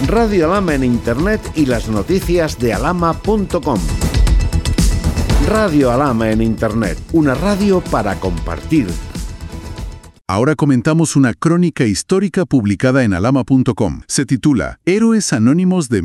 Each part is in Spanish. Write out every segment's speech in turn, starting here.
Radio Alhama en Internet y las noticias de alhama.com. Radio Alhama en Internet, una radio para compartir. Ahora comentamos una crónica histórica publicada en alhama.com. Se titula Héroes Anónimos de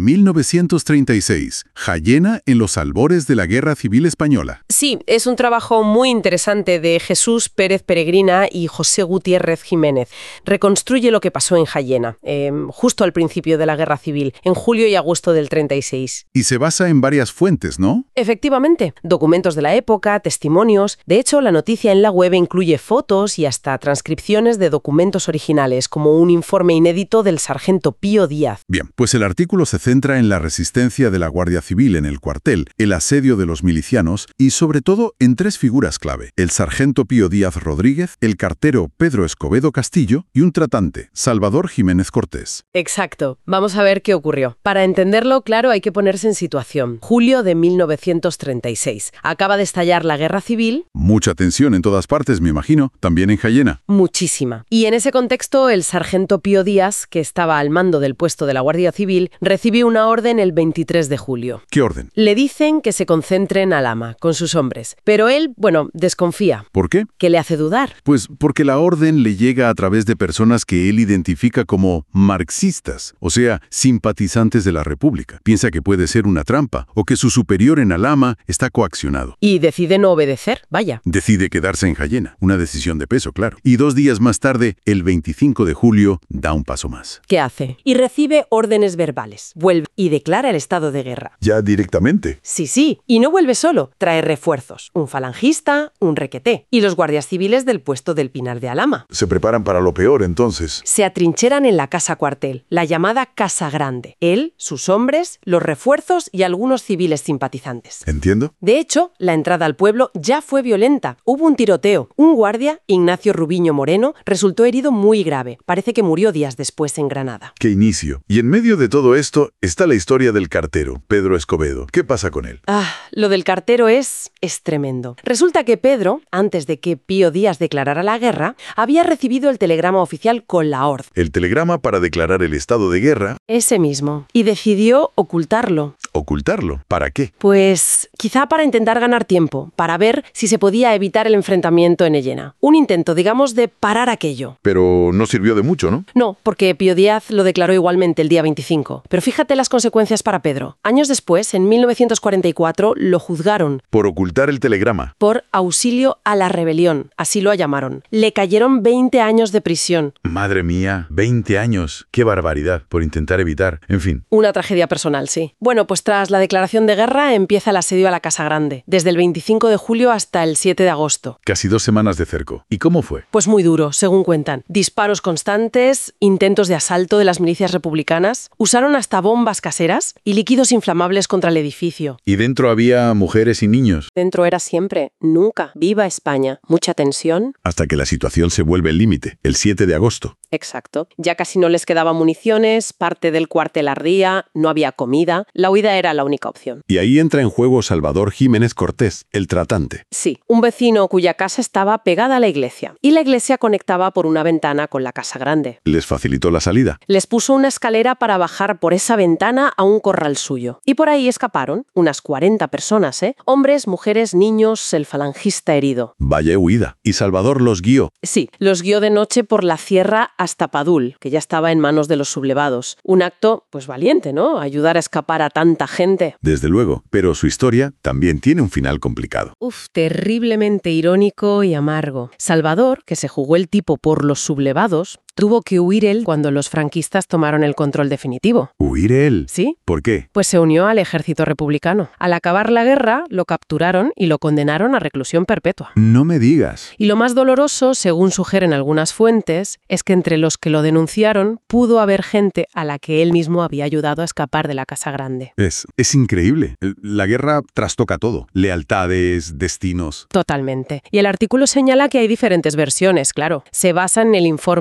1936, Jayena en los albores de la Guerra Civil Española. Sí, es un trabajo muy interesante de Jesús Pérez Peregrina y José Gutiérrez Jiménez. Reconstruye lo que pasó en Jayena, justo al principio de la Guerra Civil, en julio y agosto del 36. Y se basa en varias fuentes, ¿no? Efectivamente, documentos de la época, testimonios. De hecho, la noticia en la web incluye fotos y hasta transcripciones de documentos originales, como un informe inédito del sargento Pío Díaz. Bien, pues el artículo se centra en la resistencia de la Guardia Civil en el cuartel, el asedio de los milicianos y, sobre todo, en tres figuras clave: el sargento Pío Díaz Rodríguez, el cartero Pedro Escobedo Castillo y un tratante, Salvador Jiménez Cortés. Exacto. Vamos a ver qué ocurrió. Para entenderlo, claro, hay que ponerse en situación. Julio de 1936. Acaba de estallar la Guerra Civil. Mucha tensión en todas partes, me imagino, también en Jayena. Muchísima. Y en ese contexto, el sargento Pío Díaz, que estaba al mando del puesto de la Guardia Civil, recibió una orden el 23 de julio. ¿Qué orden? Le dicen que se concentre en Alhama, con sus hombres. Pero él, desconfía. ¿Por qué? ¿Qué le hace dudar? Pues porque la orden le llega a través de personas que él identifica como marxistas, o sea, simpatizantes de la República. Piensa que puede ser una trampa o que su superior en Alhama está coaccionado. Y decide no obedecer, vaya. Decide quedarse en Jayena, una decisión de peso, claro. Y 2 días más tarde, el 25 de julio, da un paso más. ¿Qué hace? Y recibe órdenes verbales. Vuelve y declara el estado de guerra. ¿Ya directamente? Sí. Y no vuelve solo. Trae refuerzos. Un falangista, un requeté. Y los guardias civiles del puesto del Pinar de Alhama. Se preparan para lo peor, entonces. Se atrincheran en la casa cuartel, la llamada Casa Grande. Él, sus hombres, los refuerzos y algunos civiles simpatizantes. ¿Entiendo? De hecho, la entrada al pueblo ya fue violenta. Hubo un tiroteo. Un guardia, Ignacio Rubiño Moreno, resultó herido muy grave. Parece que murió días después en Granada. ¡Qué inicio! Y en medio de todo esto está la historia del cartero, Pedro Escobedo. ¿Qué pasa con él? Lo del cartero es tremendo. Resulta que Pedro, antes de que Pío Díaz declarara la guerra, había recibido el telegrama oficial con la orden. El telegrama para declarar el estado de guerra. Ese mismo. Y decidió ocultarlo. ¿Ocultarlo? ¿Para qué? Pues quizá para intentar ganar tiempo, para ver si se podía evitar el enfrentamiento en Illena. Un intento, digamos, de parar aquello. Pero no sirvió de mucho, ¿no? No, porque Pío Díaz lo declaró igualmente el día 25. Pero fíjate las consecuencias para Pedro. Años después, en 1944, lo juzgaron. Por ocultar el telegrama. Por auxilio a la rebelión, así lo llamaron. Le cayeron 20 años de prisión. Madre mía, 20 años. ¡Qué barbaridad! Por intentar evitar. En fin. Una tragedia personal, sí. Bueno, pues tras la declaración de guerra empieza el asedio a la Casa Grande, desde el 25 de julio hasta el 7 de agosto. Casi 2 semanas de cerco. ¿Y cómo fue? Pues muy duro, según cuentan. Disparos constantes, intentos de asalto de las milicias republicanas, usaron hasta bombas caseras y líquidos inflamables contra el edificio. ¿Y dentro había mujeres y niños? Dentro era siempre, nunca. Viva España. Mucha tensión. Hasta que la situación se vuelve el límite, el 7 de agosto. Exacto. Ya casi no les quedaban municiones, parte del cuartel ardía, no había comida. La huida era la única opción. Y ahí entra en juego Salvador Jiménez Cortés, el tratante. Sí, un vecino cuya casa estaba pegada a la iglesia. Y la iglesia conectaba por una ventana con la Casa Grande. ¿Les facilitó la salida? Les puso una escalera para bajar por esa ventana a un corral suyo. Y por ahí escaparon unas 40 personas, Hombres, mujeres, niños, el falangista herido. Vaya huida. ¿Y Salvador los guió? Sí, los guió de noche por la sierra hasta Padul, que ya estaba en manos de los sublevados. Un acto, pues valiente, ¿no? Ayudar a escapar a tanta gente. Desde luego, pero su historia también tiene un final complicado. Terriblemente irónico y amargo. Salvador, que se jugó el tipo por los sublevados, tuvo que huir él cuando los franquistas tomaron el control definitivo. ¿Huir él? ¿Sí? ¿Por qué? Pues se unió al ejército republicano. Al acabar la guerra, lo capturaron y lo condenaron a reclusión perpetua. No me digas. Y lo más doloroso, según sugieren algunas fuentes, es que entre los que lo denunciaron pudo haber gente a la que él mismo había ayudado a escapar de la Casa Grande. Es increíble. La guerra trastoca todo. Lealtades, destinos. Totalmente. Y el artículo señala que hay diferentes versiones, claro. Se basa en el informe del sargento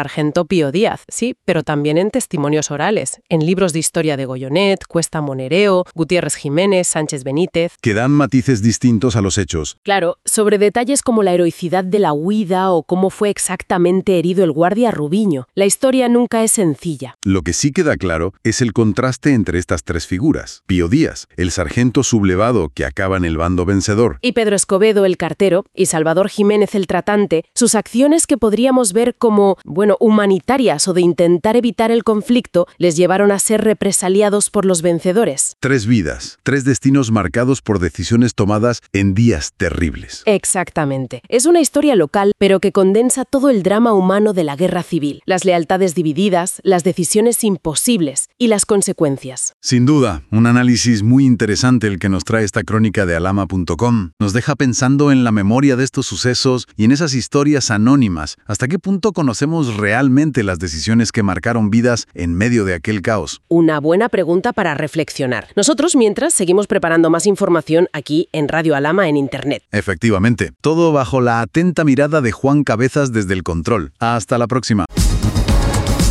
sargento Pío Díaz, sí, pero también en testimonios orales, en libros de historia de Goyonet, Cuesta Monereo, Gutiérrez Jiménez, Sánchez Benítez. Que dan matices distintos a los hechos. Claro, sobre detalles como la heroicidad de la huida o cómo fue exactamente herido el guardia Rubiño. La historia nunca es sencilla. Lo que sí queda claro es el contraste entre estas tres figuras. Pío Díaz, el sargento sublevado que acaba en el bando vencedor. Y Pedro Escobedo, el cartero, y Salvador Jiménez, el tratante, sus acciones que podríamos ver como, humanitarias o de intentar evitar el conflicto, les llevaron a ser represaliados por los vencedores. 3 vidas, 3 destinos marcados por decisiones tomadas en días terribles. Exactamente. Es una historia local, pero que condensa todo el drama humano de la guerra civil, las lealtades divididas, las decisiones imposibles y las consecuencias. Sin duda, un análisis muy interesante el que nos trae esta crónica de alama.com. Nos deja pensando en la memoria de estos sucesos y en esas historias anónimas. ¿Hasta qué punto conocemos realmente las decisiones que marcaron vidas en medio de aquel caos? Una buena pregunta para reflexionar. Nosotros, mientras, seguimos preparando más información aquí en Radio Alama en Internet. Efectivamente, todo bajo la atenta mirada de Juan Cabezas desde el control. Hasta la próxima.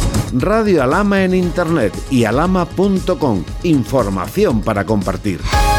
Radio Alama en Internet y alama.com. Información para compartir.